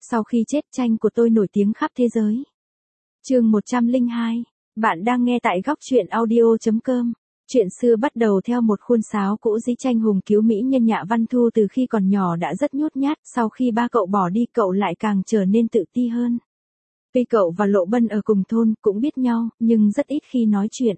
Sau khi chết tranh của tôi nổi tiếng khắp thế giới. Chương 102. Bạn đang nghe tại góc truyện audio.com. Chuyện xưa bắt đầu theo một khuôn sáo cũ dĩ tranh hùng cứu mỹ nhân Hạ Văn Thu từ khi còn nhỏ đã rất nhút nhát, sau khi ba cậu bỏ đi cậu lại càng trở nên tự ti hơn. Tuy cậu và Lộ Bân ở cùng thôn cũng biết nhau, nhưng rất ít khi nói chuyện.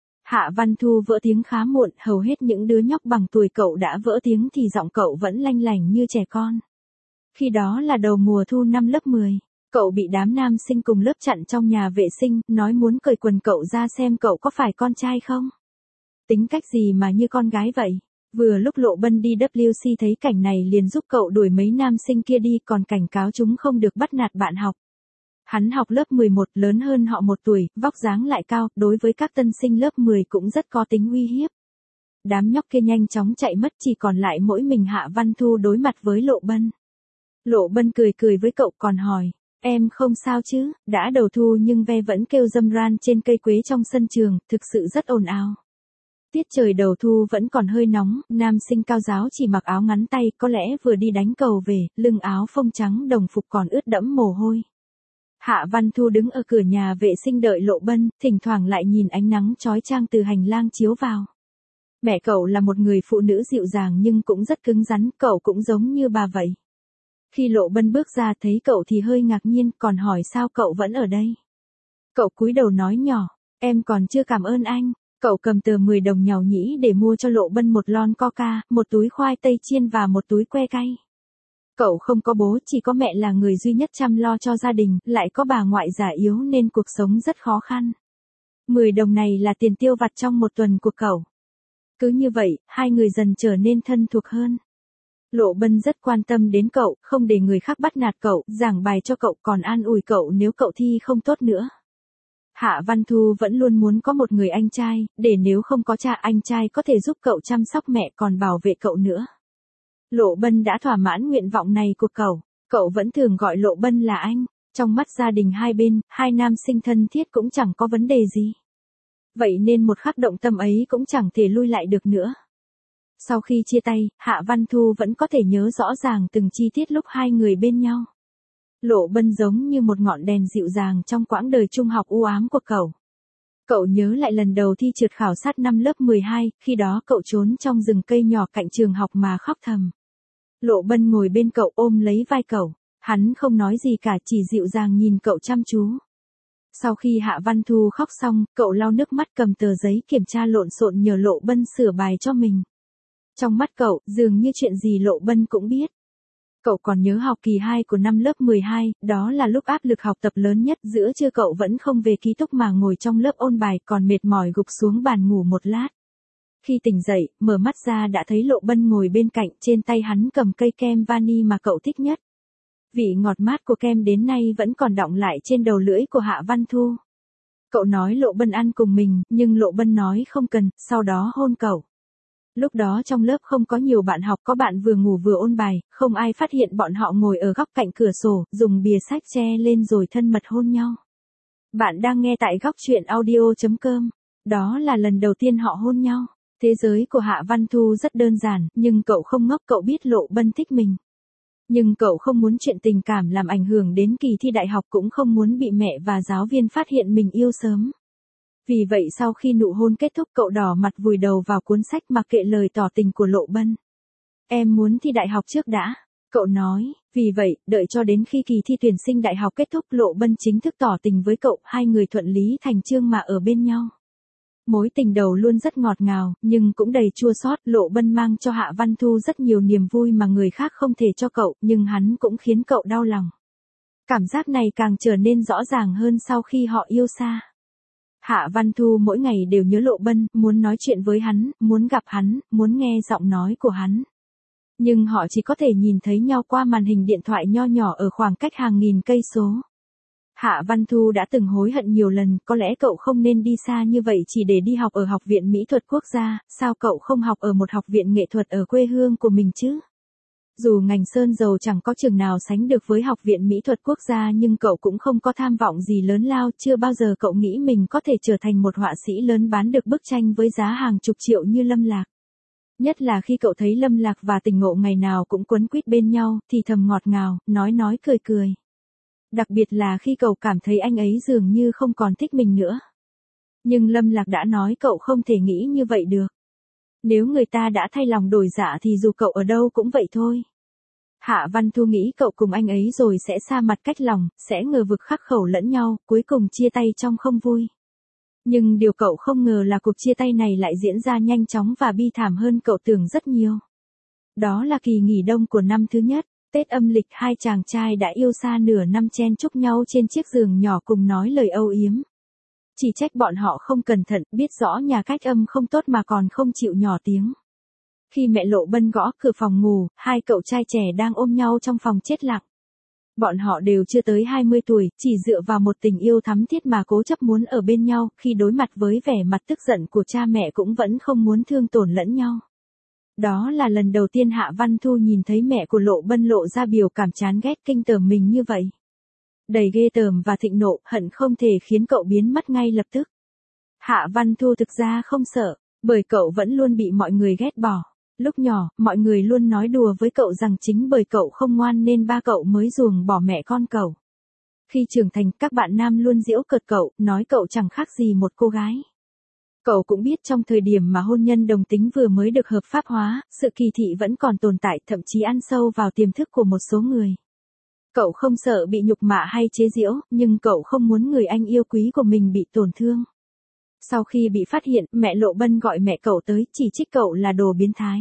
Hạ Văn Thu vỡ tiếng khá muộn, hầu hết những đứa nhóc bằng tuổi cậu đã vỡ tiếng thì giọng cậu vẫn lanh lảnh như trẻ con. Khi đó là đầu mùa thu năm lớp 10. Cậu bị đám nam sinh cùng lớp chặn trong nhà vệ sinh, nói muốn cởi quần cậu ra xem cậu có phải con trai không. Tính cách gì mà như con gái vậy? Vừa lúc Lộ Bân đi WC thấy cảnh này liền giúp cậu đuổi mấy nam sinh kia đi, còn cảnh cáo chúng không được bắt nạt bạn học. Hắn học lớp 11, lớn hơn họ 1 tuổi, vóc dáng lại cao, đối với các tân sinh lớp 10 cũng rất có tính uy hiếp. Đám nhóc kia nhanh chóng chạy mất, chỉ còn lại mỗi mình Hạ Văn Thu đối mặt với Lộ Bân. Lộ Bân cười cười với cậu còn hỏi, em không sao chứ? Đã đầu thu nhưng ve vẫn kêu râm ran trên cây quế trong sân trường, thực sự rất ồn ào. Tiết trời đầu thu vẫn còn hơi nóng, nam sinh cao giáo chỉ mặc áo ngắn tay, có lẽ vừa đi đánh cầu về, lưng áo phông trắng đồng phục còn ướt đẫm mồ hôi. Hạ Văn Thu đứng ở cửa nhà vệ sinh đợi Lộ Bân, thỉnh thoảng lại nhìn ánh nắng chói chang từ hành lang chiếu vào. Mẹ cậu là một người phụ nữ dịu dàng nhưng cũng rất cứng rắn, cậu cũng giống như bà vậy. Khi Lộ Bân bước ra thấy cậu thì hơi ngạc nhiên, còn hỏi sao cậu vẫn ở đây. Cậu cúi đầu nói nhỏ, em còn chưa cảm ơn anh. Cậu cầm tờ 10 đồng nhàu nhĩ để mua cho Lộ Bân một lon coca, một túi khoai tây chiên và một túi que cay. Cậu không có bố, chỉ có mẹ là người duy nhất chăm lo cho gia đình, lại có bà ngoại già yếu nên cuộc sống rất khó khăn. 10 đồng này là tiền tiêu vặt trong một tuần của cậu. Cứ như vậy, hai người dần trở nên thân thuộc hơn. Lộ Bân rất quan tâm đến cậu, không để người khác bắt nạt cậu, giảng bài cho cậu, còn an ủi cậu nếu cậu thi không tốt nữa. Hạ Văn Thu vẫn luôn muốn có một người anh trai, để nếu không có cha anh trai có thể giúp cậu chăm sóc mẹ còn bảo vệ cậu nữa. Lộ Bân đã thỏa mãn nguyện vọng này của cậu vẫn thường gọi Lộ Bân là anh. Trong mắt gia đình hai bên, hai nam sinh thân thiết cũng chẳng có vấn đề gì. Vậy nên một khắc động tâm ấy cũng chẳng thể lui lại được nữa. Sau khi chia tay, Hạ Văn Thu vẫn có thể nhớ rõ ràng từng chi tiết lúc hai người bên nhau. Lộ Bân giống như một ngọn đèn dịu dàng trong quãng đời trung học u ám của cậu. Cậu nhớ lại lần đầu thi trượt khảo sát năm lớp 12, khi đó cậu trốn trong rừng cây nhỏ cạnh trường học mà khóc thầm. Lộ Bân ngồi bên cậu ôm lấy vai cậu, hắn không nói gì cả, chỉ dịu dàng nhìn cậu chăm chú. Sau khi Hạ Văn Thu khóc xong, cậu lau nước mắt cầm tờ giấy kiểm tra lộn xộn nhờ Lộ Bân sửa bài cho mình. Trong mắt cậu, dường như chuyện gì Lộ Bân cũng biết. Cậu còn nhớ học kỳ 2 của năm lớp 12, đó là lúc áp lực học tập lớn nhất, giữa trưa cậu vẫn không về ký túc mà ngồi trong lớp ôn bài, còn mệt mỏi gục xuống bàn ngủ một lát. Khi tỉnh dậy, mở mắt ra đã thấy Lộ Bân ngồi bên cạnh, trên tay hắn cầm cây kem vani mà cậu thích nhất. Vị ngọt mát của kem đến nay vẫn còn đọng lại trên đầu lưỡi của Hạ Văn Thu. Cậu nói Lộ Bân ăn cùng mình, nhưng Lộ Bân nói không cần, sau đó hôn cậu. Lúc đó trong lớp không có nhiều bạn học, có bạn vừa ngủ vừa ôn bài, không ai phát hiện bọn họ ngồi ở góc cạnh cửa sổ, dùng bìa sách che lên rồi thân mật hôn nhau. Bạn đang nghe tại góc truyện audio.com. Đó là lần đầu tiên họ hôn nhau. Thế giới của Hạ Văn Thu rất đơn giản, nhưng cậu không ngốc, cậu biết Lộ Bân thích mình. Nhưng cậu không muốn chuyện tình cảm làm ảnh hưởng đến kỳ thi đại học, cũng không muốn bị mẹ và giáo viên phát hiện mình yêu sớm. Vì vậy sau khi nụ hôn kết thúc cậu đỏ mặt vùi đầu vào cuốn sách mặc kệ lời tỏ tình của Lộ Bân. Em muốn thi đại học trước đã, cậu nói, vì vậy, đợi cho đến khi kỳ thi tuyển sinh đại học kết thúc Lộ Bân chính thức tỏ tình với cậu, hai người thuận lý thành chương mà ở bên nhau. Mối tình đầu luôn rất ngọt ngào, nhưng cũng đầy chua xót. Lộ Bân mang cho Hạ Văn Thu rất nhiều niềm vui mà người khác không thể cho cậu, nhưng hắn cũng khiến cậu đau lòng. Cảm giác này càng trở nên rõ ràng hơn sau khi họ yêu xa. Hạ Văn Thu mỗi ngày đều nhớ Lộ Bân, muốn nói chuyện với hắn, muốn gặp hắn, muốn nghe giọng nói của hắn. Nhưng họ chỉ có thể nhìn thấy nhau qua màn hình điện thoại nho nhỏ ở khoảng cách hàng nghìn cây số. Hạ Văn Thu đã từng hối hận nhiều lần, có lẽ cậu không nên đi xa như vậy chỉ để đi học ở Học viện Mỹ thuật Quốc gia, sao cậu không học ở một học viện nghệ thuật ở quê hương của mình chứ? Dù ngành sơn dầu chẳng có trường nào sánh được với Học viện Mỹ thuật Quốc gia, nhưng cậu cũng không có tham vọng gì lớn lao, chưa bao giờ cậu nghĩ mình có thể trở thành một họa sĩ lớn bán được bức tranh với giá hàng chục triệu như Lâm Lạc. Nhất là khi cậu thấy Lâm Lạc và Tình Ngộ ngày nào cũng quấn quýt bên nhau, thì thầm ngọt ngào, nói cười cười. Đặc biệt là khi cậu cảm thấy anh ấy dường như không còn thích mình nữa. Nhưng Lâm Lạc đã nói cậu không thể nghĩ như vậy được. Nếu người ta đã thay lòng đổi dạ thì dù cậu ở đâu cũng vậy thôi. Hạ Văn Thu nghĩ cậu cùng anh ấy rồi sẽ xa mặt cách lòng, sẽ ngờ vực khắc khẩu lẫn nhau, cuối cùng chia tay trong không vui. Nhưng điều cậu không ngờ là cuộc chia tay này lại diễn ra nhanh chóng và bi thảm hơn cậu tưởng rất nhiều. Đó là kỳ nghỉ đông của năm thứ nhất, Tết âm lịch, hai chàng trai đã yêu xa nửa năm chen chúc nhau trên chiếc giường nhỏ cùng nói lời âu yếm. Chỉ trách bọn họ không cẩn thận, biết rõ nhà cách âm không tốt mà còn không chịu nhỏ tiếng. Khi mẹ Lộ Bân gõ cửa phòng ngủ, hai cậu trai trẻ đang ôm nhau trong phòng chết lặng. Bọn họ đều chưa tới 20 tuổi, chỉ dựa vào một tình yêu thắm thiết mà cố chấp muốn ở bên nhau, khi đối mặt với vẻ mặt tức giận của cha mẹ cũng vẫn không muốn thương tổn lẫn nhau. Đó là lần đầu tiên Hạ Văn Thu nhìn thấy mẹ của Lộ Bân lộ ra biểu cảm chán ghét kinh tởm mình như vậy. Đầy ghê tởm và thịnh nộ, hận không thể khiến cậu biến mất ngay lập tức. Hạ Văn Thu thực ra không sợ, bởi cậu vẫn luôn bị mọi người ghét bỏ. Lúc nhỏ, mọi người luôn nói đùa với cậu rằng chính bởi cậu không ngoan nên ba cậu mới ruồng bỏ mẹ con cậu. Khi trưởng thành, các bạn nam luôn giễu cợt cậu, nói cậu chẳng khác gì một cô gái. Cậu cũng biết trong thời điểm mà hôn nhân đồng tính vừa mới được hợp pháp hóa, sự kỳ thị vẫn còn tồn tại, thậm chí ăn sâu vào tiềm thức của một số người. Cậu không sợ bị nhục mạ hay chế giễu, nhưng cậu không muốn người anh yêu quý của mình bị tổn thương. Sau khi bị phát hiện, mẹ Lộ Bân gọi mẹ cậu tới, chỉ trích cậu là đồ biến thái.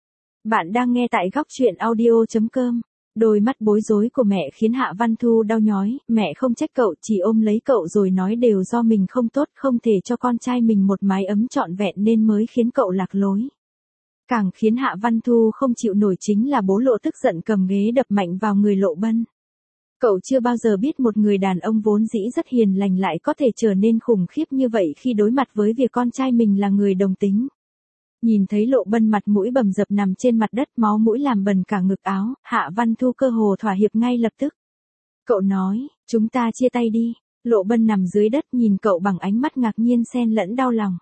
Bạn đang nghe tại góc truyện audio.com. Đôi mắt bối rối của mẹ khiến Hạ Văn Thu đau nhói, mẹ không trách cậu, chỉ ôm lấy cậu rồi nói đều do mình không tốt, không thể cho con trai mình một mái ấm trọn vẹn nên mới khiến cậu lạc lối. Càng khiến Hạ Văn Thu không chịu nổi chính là bố Lộ tức giận cầm ghế đập mạnh vào người Lộ Bân. Cậu chưa bao giờ biết một người đàn ông vốn dĩ rất hiền lành lại có thể trở nên khủng khiếp như vậy khi đối mặt với việc con trai mình là người đồng tính. Nhìn thấy Lộ Bân mặt mũi bầm dập nằm trên mặt đất, máu mũi làm bần cả ngực áo, Hạ Văn Thu cơ hồ thỏa hiệp ngay lập tức. Cậu nói, chúng ta chia tay đi. Lộ Bân nằm dưới đất nhìn cậu bằng ánh mắt ngạc nhiên xen lẫn đau lòng.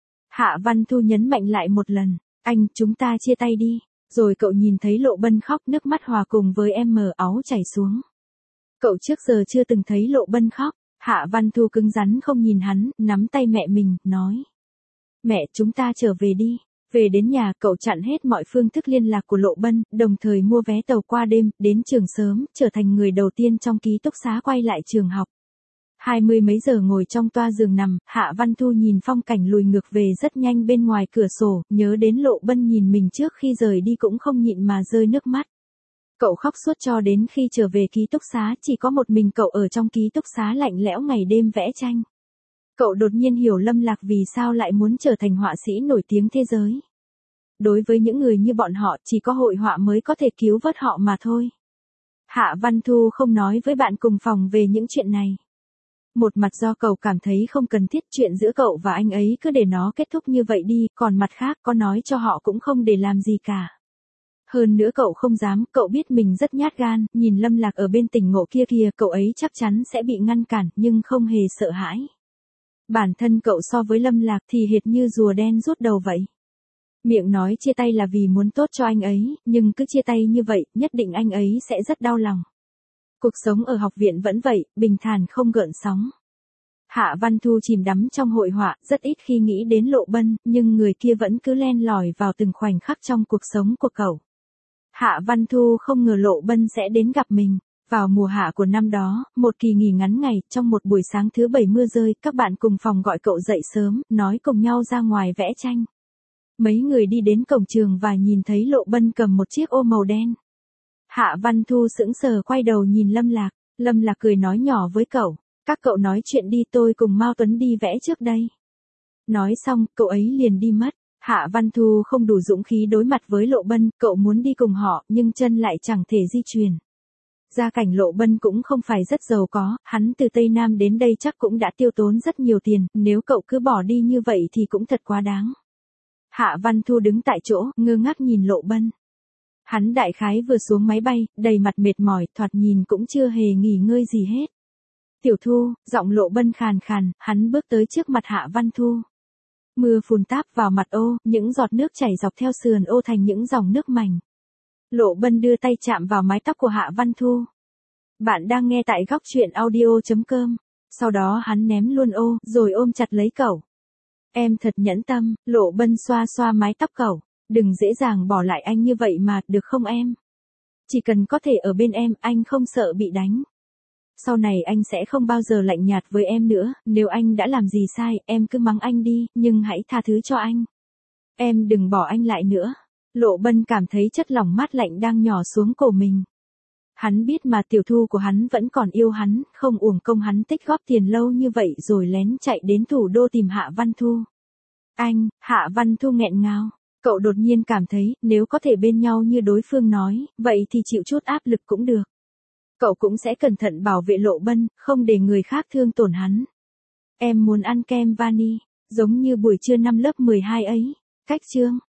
Hạ Văn Thu nhấn mạnh lại một lần, anh, chúng ta chia tay đi. Rồi cậu nhìn thấy Lộ Bân khóc, nước mắt hòa cùng với em mờ áo chảy xuống. Cậu trước giờ chưa từng thấy Lộ Bân khóc. Hạ Văn Thu cứng rắn không nhìn hắn, nắm tay mẹ mình, nói. Mẹ, chúng ta trở về đi. Về đến nhà, cậu chặn hết mọi phương thức liên lạc của Lộ Bân, đồng thời mua vé tàu qua đêm, đến trường sớm, trở thành người đầu tiên trong ký túc xá quay lại trường học. 20 mấy giờ ngồi trong toa giường nằm, Hạ Văn Thu nhìn phong cảnh lùi ngược về rất nhanh bên ngoài cửa sổ, nhớ đến Lộ Bân nhìn mình trước khi rời đi cũng không nhịn mà rơi nước mắt. Cậu khóc suốt cho đến khi trở về ký túc xá, chỉ có một mình cậu ở trong ký túc xá lạnh lẽo ngày đêm vẽ tranh. Cậu đột nhiên hiểu Lâm Lạc vì sao lại muốn trở thành họa sĩ nổi tiếng thế giới. Đối với những người như bọn họ, chỉ có hội họa mới có thể cứu vớt họ mà thôi. Hạ Văn Thu không nói với bạn cùng phòng về những chuyện này. Một mặt do cậu cảm thấy không cần thiết, chuyện giữa cậu và anh ấy cứ để nó kết thúc như vậy đi, còn mặt khác có nói cho họ cũng không để làm gì cả. Hơn nữa cậu không dám, cậu biết mình rất nhát gan, nhìn Lâm Lạc ở bên Tình Ngộ kia kìa, cậu ấy chắc chắn sẽ bị ngăn cản, nhưng không hề sợ hãi. Bản thân cậu so với Lâm Lạc thì hệt như rùa đen rút đầu vậy. Miệng nói chia tay là vì muốn tốt cho anh ấy, nhưng cứ chia tay như vậy, nhất định anh ấy sẽ rất đau lòng. Cuộc sống ở học viện vẫn vậy, bình thản không gợn sóng. Hạ Văn Thu chìm đắm trong hội họa, rất ít khi nghĩ đến Lộ Bân, nhưng người kia vẫn cứ len lỏi vào từng khoảnh khắc trong cuộc sống của cậu. Hạ Văn Thu không ngờ Lộ Bân sẽ đến gặp mình. Vào mùa hạ của năm đó, một kỳ nghỉ ngắn ngày, trong một buổi sáng thứ 7 mưa rơi, các bạn cùng phòng gọi cậu dậy sớm, nói cùng nhau ra ngoài vẽ tranh. Mấy người đi đến cổng trường và nhìn thấy Lộ Bân cầm một chiếc ô màu đen. Hạ Văn Thu sững sờ quay đầu nhìn Lâm Lạc. Lâm Lạc cười nói nhỏ với cậu, các cậu nói chuyện đi, tôi cùng Mao Tuấn đi vẽ trước đây. Nói xong, cậu ấy liền đi mất. Hạ Văn Thu không đủ dũng khí đối mặt với Lộ Bân, cậu muốn đi cùng họ, nhưng chân lại chẳng thể di chuyển. Gia cảnh Lộ Bân cũng không phải rất giàu có, hắn từ Tây Nam đến đây chắc cũng đã tiêu tốn rất nhiều tiền, nếu cậu cứ bỏ đi như vậy thì cũng thật quá đáng. Hạ Văn Thu đứng tại chỗ, ngơ ngác nhìn Lộ Bân. Hắn đại khái vừa xuống máy bay, đầy mặt mệt mỏi, thoạt nhìn cũng chưa hề nghỉ ngơi gì hết. Tiểu Thu, giọng Lộ Bân khàn khàn, hắn bước tới trước mặt Hạ Văn Thu. Mưa phùn táp vào mặt ô, những giọt nước chảy dọc theo sườn ô thành những dòng nước mảnh. Lộ Bân đưa tay chạm vào mái tóc của Hạ Văn Thu. Bạn đang nghe tại góc truyện audio.com. Sau đó hắn ném luôn ô, rồi ôm chặt lấy cậu. Em thật nhẫn tâm, Lộ Bân xoa xoa mái tóc cậu. Đừng dễ dàng bỏ lại anh như vậy mà, được không em? Chỉ cần có thể ở bên em, anh không sợ bị đánh. Sau này anh sẽ không bao giờ lạnh nhạt với em nữa, nếu anh đã làm gì sai, em cứ mắng anh đi, nhưng hãy tha thứ cho anh. Em đừng bỏ anh lại nữa. Lộ Bân cảm thấy chất lỏng mát lạnh đang nhỏ xuống cổ mình. Hắn biết mà Tiểu Thu của hắn vẫn còn yêu hắn, không uổng công hắn tích góp tiền lâu như vậy rồi lén chạy đến thủ đô tìm Hạ Văn Thu. Anh, Hạ Văn Thu nghẹn ngào. Cậu đột nhiên cảm thấy, nếu có thể bên nhau như đối phương nói, vậy thì chịu chút áp lực cũng được. Cậu cũng sẽ cẩn thận bảo vệ Lộ Bân, không để người khác thương tổn hắn. Em muốn ăn kem vani, giống như buổi trưa năm lớp 12 ấy. Cách chương